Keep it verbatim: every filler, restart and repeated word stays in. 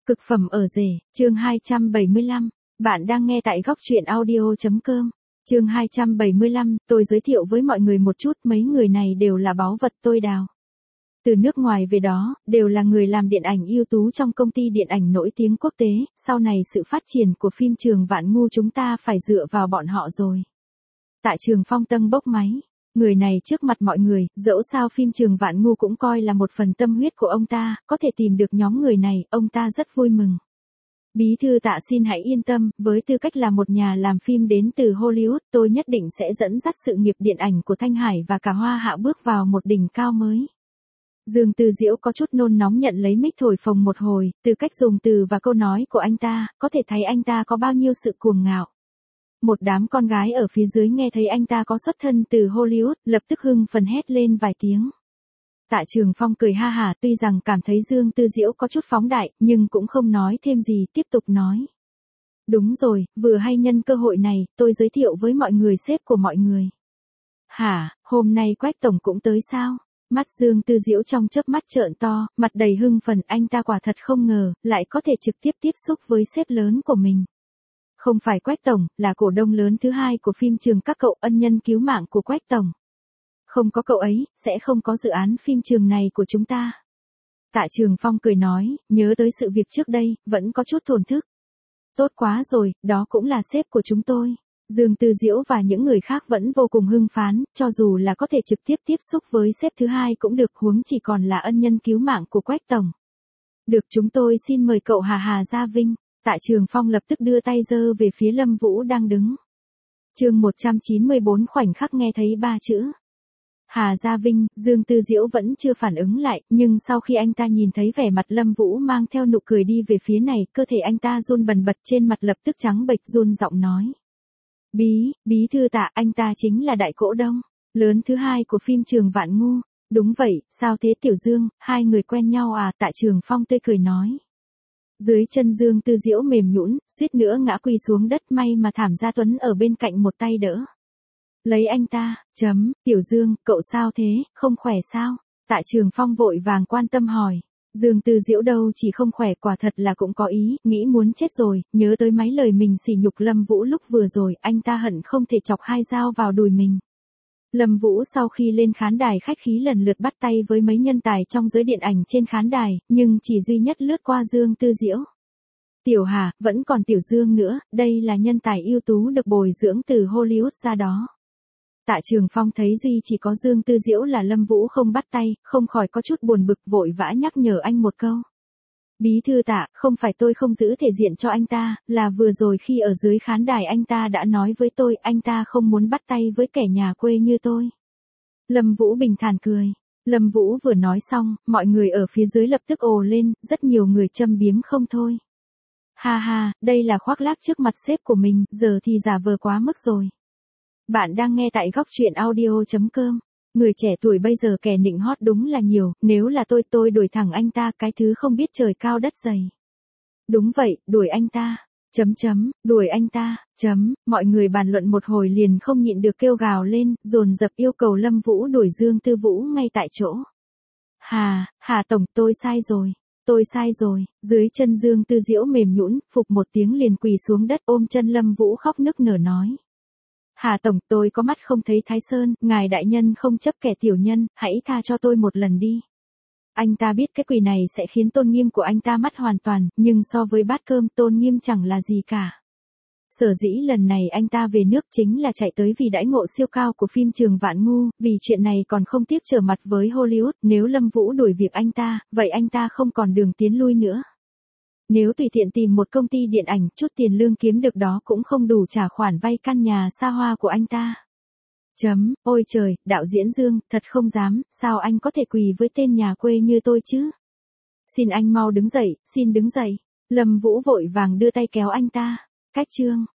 Cực phẩm ở rể, chương hai trăm bảy mươi lăm. Bạn đang nghe tại góc truyện audio.com. Chương hai trăm bảy mươi lăm, tôi giới thiệu với mọi người một chút, mấy người này đều là báu vật tôi đào. Từ nước ngoài về đó, đều là người làm điện ảnh ưu tú trong công ty điện ảnh nổi tiếng quốc tế, sau này sự phát triển của phim Trường Vạn Ngu chúng ta phải dựa vào bọn họ rồi. Tạ Trường Phong tâng bốc máy. Người này trước mặt mọi người, dẫu sao phim Trường Vạn Ngu cũng coi là một phần tâm huyết của ông ta, có thể tìm được nhóm người này, ông ta rất vui mừng. Bí thư Tạ xin hãy yên tâm, với tư cách là một nhà làm phim đến từ Hollywood, tôi nhất định sẽ dẫn dắt sự nghiệp điện ảnh của Thanh Hải và cả Hoa Hạ bước vào một đỉnh cao mới. Dương Tư Diễu có chút nôn nóng nhận lấy mic thổi phồng một hồi, từ cách dùng từ và câu nói của anh ta, có thể thấy anh ta có bao nhiêu sự cuồng ngạo. Một đám con gái ở phía dưới nghe thấy anh ta có xuất thân từ Hollywood, lập tức hưng phấn hét lên vài tiếng. Tạ Trường Phong cười ha hả, tuy rằng cảm thấy Dương Tư Diễu có chút phóng đại, nhưng cũng không nói thêm gì, tiếp tục nói. Đúng rồi, vừa hay nhân cơ hội này, tôi giới thiệu với mọi người sếp của mọi người. Hả, hôm nay Quách Tổng cũng tới sao? Mắt Dương Tư Diễu trong chớp mắt trợn to, mặt đầy hưng phấn, anh ta quả thật không ngờ, lại có thể trực tiếp tiếp xúc với sếp lớn của mình. Không phải Quách Tổng, là cổ đông lớn thứ hai của phim Trường các cậu, ân nhân cứu mạng của Quách Tổng. Không có cậu ấy, sẽ không có dự án phim Trường này của chúng ta. Tạ Trường Phong cười nói, nhớ tới sự việc trước đây, vẫn có chút thổn thức. Tốt quá rồi, đó cũng là sếp của chúng tôi. Dương Tư Diễu và những người khác vẫn vô cùng hưng phấn, cho dù là có thể trực tiếp tiếp xúc với sếp thứ hai cũng được, huống chỉ còn là ân nhân cứu mạng của Quách Tổng. Được, chúng tôi xin mời cậu Hà Hà Gia Vinh. Tạ Trường Phong lập tức đưa tay giơ về phía Lâm Vũ đang đứng. Chương một trăm chín mươi bốn khoảnh khắc nghe thấy ba chữ Hà Gia Vinh, Dương Tư Diễu vẫn chưa phản ứng lại, nhưng sau khi anh ta nhìn thấy vẻ mặt Lâm Vũ mang theo nụ cười đi về phía này, cơ thể anh ta run bần bật, trên mặt lập tức trắng bệch, run giọng nói. Bí, bí thư Tạ, anh ta chính là đại cổ đông lớn thứ hai của phim Trường Vạn Ngu. Đúng vậy, sao thế Tiểu Dương, hai người quen nhau à? Tạ Trường Phong tươi cười nói. Dưới chân Dương Tư Diễu mềm nhũn, suýt nữa ngã quỳ xuống đất, may mà Thảm Gia Tuấn ở bên cạnh một tay đỡ. Lấy anh ta, chấm, Tiểu Dương, cậu sao thế, không khỏe sao? Tạ Trường Phong vội vàng quan tâm hỏi. Dương Tư Diễu đâu chỉ không khỏe, quả thật là cũng có ý, nghĩ muốn chết rồi, nhớ tới mấy lời mình sỉ nhục Lâm Vũ lúc vừa rồi, anh ta hận không thể chọc hai dao vào đùi mình. Lâm Vũ sau khi lên khán đài khách khí lần lượt bắt tay với mấy nhân tài trong giới điện ảnh trên khán đài, nhưng chỉ duy nhất lướt qua Dương Tư Diễu. Tiểu Hà, vẫn còn Tiểu Dương nữa, đây là nhân tài ưu tú được bồi dưỡng từ Hollywood ra đó. Tạ Trường Phong thấy duy chỉ có Dương Tư Diễu là Lâm Vũ không bắt tay, không khỏi có chút buồn bực, vội vã nhắc nhở anh một câu. Bí thư Tạ, không phải tôi không giữ thể diện cho anh ta, là vừa rồi khi ở dưới khán đài anh ta đã nói với tôi, anh ta không muốn bắt tay với kẻ nhà quê như tôi. Lâm Vũ bình thản cười. Lâm Vũ vừa nói xong, mọi người ở phía dưới lập tức ồ lên, rất nhiều người châm biếm không thôi. Ha ha, đây là khoác lác trước mặt sếp của mình, giờ thì giả vờ quá mức rồi. Bạn đang nghe tại góc truyện audio.com. Người trẻ tuổi bây giờ kẻ nịnh hót đúng là nhiều, nếu là tôi tôi đuổi thẳng anh ta, cái thứ không biết trời cao đất dày. Đúng vậy, đuổi anh ta, chấm chấm, đuổi anh ta, chấm, mọi người bàn luận một hồi liền không nhịn được kêu gào lên, dồn dập yêu cầu Lâm Vũ đuổi Dương Tư Vũ ngay tại chỗ. Hà, Hà Tổng, tôi sai rồi, tôi sai rồi, dưới chân Dương Tư Diễu mềm nhũn, phục một tiếng liền quỳ xuống đất ôm chân Lâm Vũ khóc nức nở nói. Hà Tổng, tôi có mắt không thấy Thái Sơn, ngài đại nhân không chấp kẻ tiểu nhân, hãy tha cho tôi một lần đi. Anh ta biết cái quỳ này sẽ khiến tôn nghiêm của anh ta mất hoàn toàn, nhưng so với bát cơm tôn nghiêm chẳng là gì cả. Sở dĩ lần này anh ta về nước chính là chạy tới vì đãi ngộ siêu cao của phim Trường Vạn Ngu, vì chuyện này còn không tiếc trở mặt với Hollywood, nếu Lâm Vũ đuổi việc anh ta, vậy anh ta không còn đường tiến lui nữa. Nếu tùy tiện tìm một công ty điện ảnh, chút tiền lương kiếm được đó cũng không đủ trả khoản vay căn nhà xa hoa của anh ta. Chấm, ôi trời, đạo diễn Dương, thật không dám, sao anh có thể quỳ với tên nhà quê như tôi chứ? Xin anh mau đứng dậy, xin đứng dậy. Lâm Vũ vội vàng đưa tay kéo anh ta. Cách chương,